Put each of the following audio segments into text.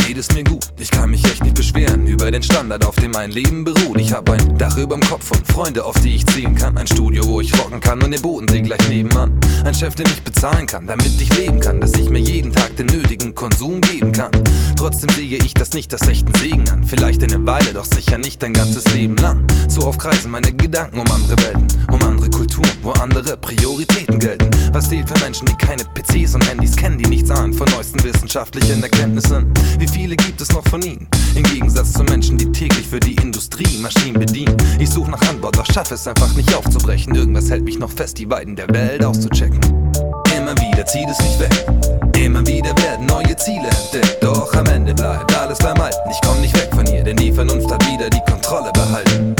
geht es mir gut, ich kann mich echt nicht beschweren über den Standard, auf dem mein Leben beruht. Ich hab ein Dach überm Kopf und Freunde, auf die ich zielen kann. Ein Studio, wo ich rocken kann und den Bodensee gleich nebenan. Ein Chef, der mich bezahlen kann, damit ich leben kann, dass ich mir jeden Tag den nötigen Konsum geben kann. Trotzdem sehe ich das nicht als echten Segen an. Vielleicht eine Weile, doch sicher nicht dein ganzes Leben lang. So oft kreisen meine Gedanken um andere Welten, um andere Kulturen, wo andere Prioritäten gelten. Was zählt für Menschen, die keine PCs und Handys kennen, die nichts ahnen von neuesten wissenschaftlichen Erkenntnissen? Wie viele gibt es noch von ihnen? Im Gegensatz zu Menschen, die täglich für die Industrie Maschinen bedienen. Ich suche nach Antwort, doch schaffe es einfach nicht aufzubrechen. Irgendwas hält mich noch fest, die Weiden der Welt auszuchecken. Immer wieder zieht es mich weg, immer wieder werden neue Ziele entdeckt. Doch am Ende bleibt alles beim Alten, ich komm nicht weg von hier, denn die Vernunft hat wieder die Kontrolle behalten.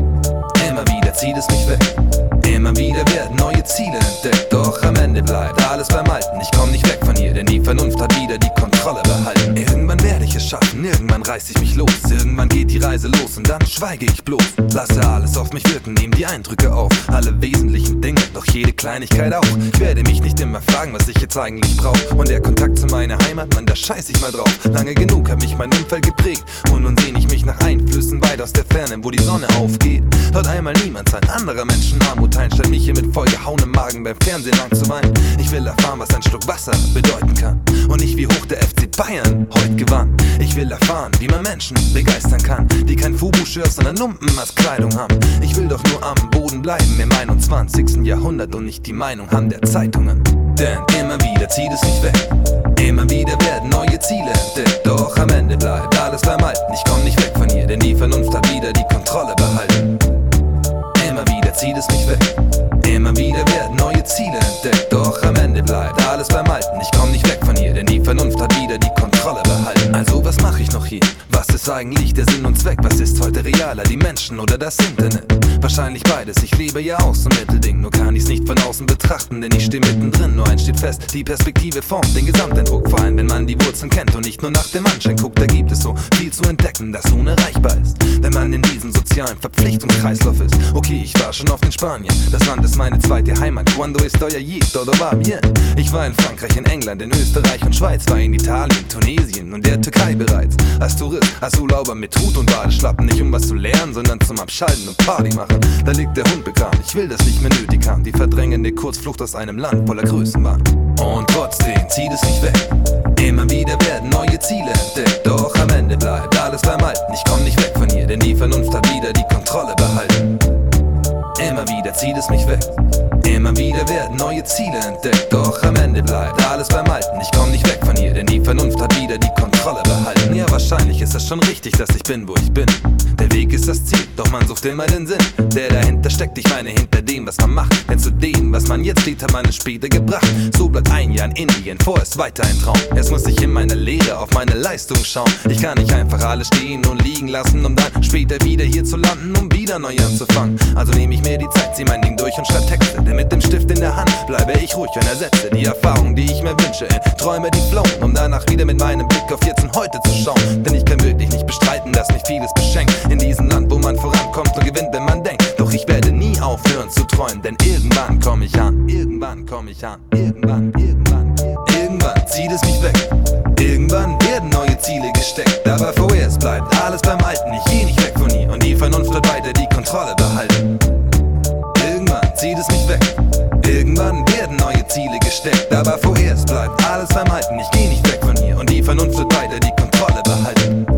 Immer wieder zieht es mich weg, immer wieder werden neue Ziele entdeckt. Doch am Ende bleibt alles beim Alten, ich komm nicht weg von hier, denn die Vernunft hat wieder die Kontrolle behalten. Irgendwann werde ich es schaffen, irgendwann reiß ich mich los. Irgendwann geht die Reise los und dann schweige ich bloß. Lasse alles auf mich wirken, nehm die Eindrücke auf, alle wesentlichen Dinge, doch jede Kleinigkeit auch. Ich werde mich nicht immer fragen, was ich jetzt eigentlich brauch. Und der Kontakt zu meiner Heimat, Mann, da scheiß ich mal drauf. Lange genug hat mich mein Umfeld geprägt und nun sehne ich mich nach Einflüssen weit aus der Ferne, wo die Sonne aufgeht. Dort einmal niemand sein anderer Menschen Armut teilen, statt mich hier mit vollgehauenem Magen beim Fernsehen lang zu weinen. Ich will erfahren, was ein Schluck Wasser bedeuten kann und nicht wie hoch der FC Bayern heute gewann. Ich will erfahren, wie man Menschen begeistern kann, die kein Fubu-Shirt, sondern Lumpen als Kleidung haben. Ich will doch nur am Boden bleiben im 21. Jahrhundert und nicht die Meinung haben der Zeitungen. Denn immer wieder zieht es mich weg, immer wieder werden neue Ziele entdeckt. Doch am Ende bleibt alles beim Alten, ich komm nicht weg von hier, denn die Vernunft hat wieder die Kontrolle behalten. Immer wieder zieht es mich weg, immer wieder werden neue Ziele entdeckt. Doch am Ende bleibt alles beim Alten, ich komm nicht weg von hier, denn die Vernunft hat wieder die Kontrolle behalten. Also was mache ich noch hier? Was ist eigentlich der Sinn und Zweck? Was ist heute realer, die Menschen oder das Internet? Wahrscheinlich beides, ich lebe ja auch so ein Mittelding. Nur kann ich's nicht von außen betrachten, denn ich stehe mittendrin. Nur eins steht fest, die Perspektive formt den Gesamteindruck. Vor allem, wenn man die Wurzeln kennt und nicht nur nach dem Anschein guckt. Da gibt es so viel zu entdecken, das unerreichbar ist, wenn man in diesem sozialen Verpflichtungskreislauf ist. Okay, ich war schon oft in Spanien, das Land ist meine zweite Heimat. Cuando estoy allí, todo va bien. Ich war in Frankreich, in England, in Österreich und Schweiz, war in Italien, Tunesien und der Türkei bereits. Als Tourist, als Urlauber mit Hut und Badeschlappen, nicht um was zu lernen, sondern zum Abschalten und Party machen. Da liegt der Hund begraben, ich will das nicht mehr nötig haben, die verdrängende Kurzflucht aus einem Land voller Größenwahn. Und trotzdem zieht es mich weg, immer wieder werden neue Ziele entdeckt. Doch am Ende bleibt alles beim Alten, ich komm nicht weg von hier, denn die Vernunft hat wieder die Kontrolle behalten. Immer wieder zieht es mich weg, immer wieder werden neue Ziele entdeckt. Doch am Ende bleibt alles beim Alten, ich komm nicht weg von hier, denn die Vernunft hat wieder die Kontrolle behalten. Ja, wahrscheinlich ist es schon richtig, dass ich bin, wo ich bin. Der Weg ist das Ziel, doch man sucht immer den Sinn, der dahinter steckt. Ich meine hinter dem, was man macht, denn zu dem, was man jetzt sieht, hat man es später gebracht. So bleibt ein Jahr in Indien, vorerst weiter ein Traum. Erst muss ich in meiner Lehre auf meine Leistung schauen. Ich kann nicht einfach alles stehen und liegen lassen, um dann später wieder hier zu landen, um wieder neu anzufangen. Also nehme ich mir die Zeit, zieh mein Ding durch und schreib Texte, denn mit dem Stift in der Hand bleibe ich ruhig und ersetze die Erfahrung, die ich mir wünsche, in Träume, die flowen, um danach wieder mit meinem Blick auf jetzt und heute zu schauen. Denn ich kann wirklich nicht bestreiten, dass mich vieles beschenkt in diesem Land, wo man vorankommt und gewinnt, wenn man denkt. Doch ich werde nie aufhören zu träumen, denn irgendwann komme ich an, irgendwann komme ich an, irgendwann zieht es mich weg, irgendwann werden neue Ziele gesteckt. Aber vorerst bleibt alles beim Alten, ich geh nicht weg von hier und die Vernunft wird weiter die Kontrolle behalten. Irgendwann zieht es mich weg, irgendwann werden neue Ziele gesteckt. Aber vorerst bleibt alles beim Alten, ich geh nicht weg von hier und die Vernunft wird weiter die Kontrolle behalten.